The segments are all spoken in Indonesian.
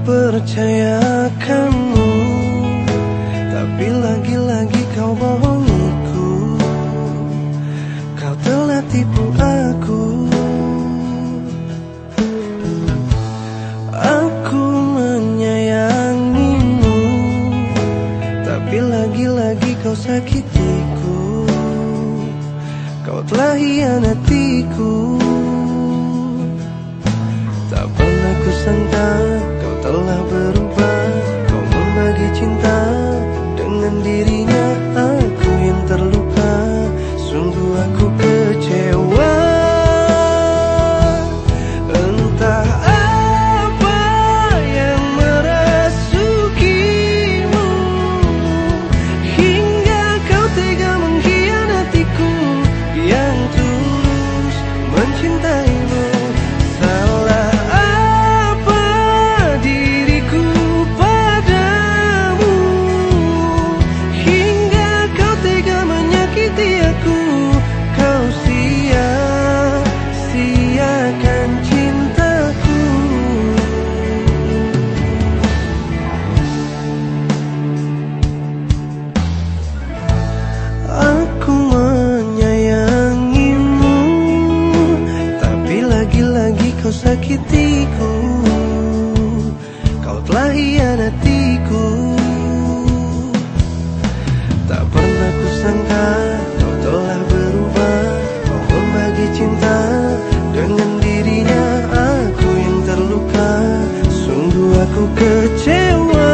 percayakanmu, tapi lagi-lagi kau bohongiku. Kau telah tipu aku. Aku menyayangimu, tapi lagi-lagi kau sakitiku. Kau telah hianatiku. Tak pernah kusangka kau telah berubah. Kau membagi cinta dengan dirinya. Aku yang terluka, sungguh aku kecewa. Entah apa yang merasukimu, hingga kau tega mengkhianatiku yang tulus mencintaimu. Salah apa diriku padamu, hingga kau tega menyakiti aku. Kau sia-siakan cintaku. Aku menyayangimu, tapi lagi-lagi kau sakitiku. Kau telah hianatiku. Tak pernah kusangka kau telah berubah. Kau membagi cinta dengan dirinya. Aku yang terluka, sungguh aku kecewa.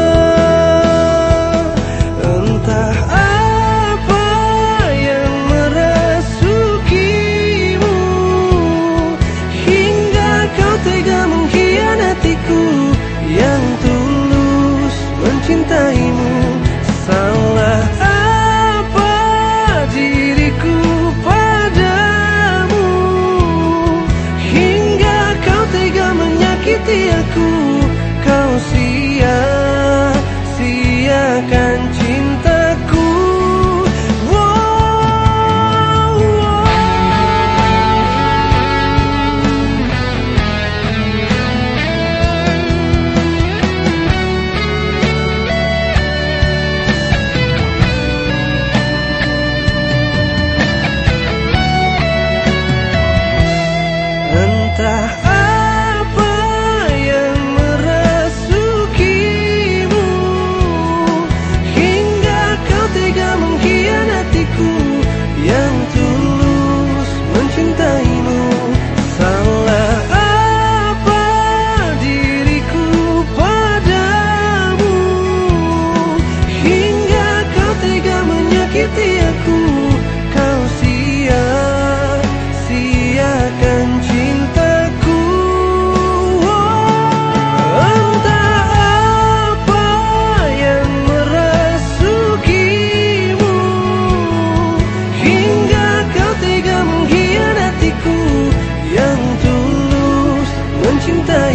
Entah apa yang merasukimu, hingga kau tega mengkhianatiku yang tulus mencintaimu. Salah apa diriku padamu, hingga kau tega menyakiti aku. Kau sia-siakan cintaku. Entah apa yang merasukimu, hingga kau tega mengkhianatiku yang tulus mencintaimu. Salah apa diriku padamu, hingga kau tega menyakiti aku. Kau sia-siakan cintaku. Entah apa yang merasukimu, hingga kau tega mengkhianatiku yang tulus mencintai.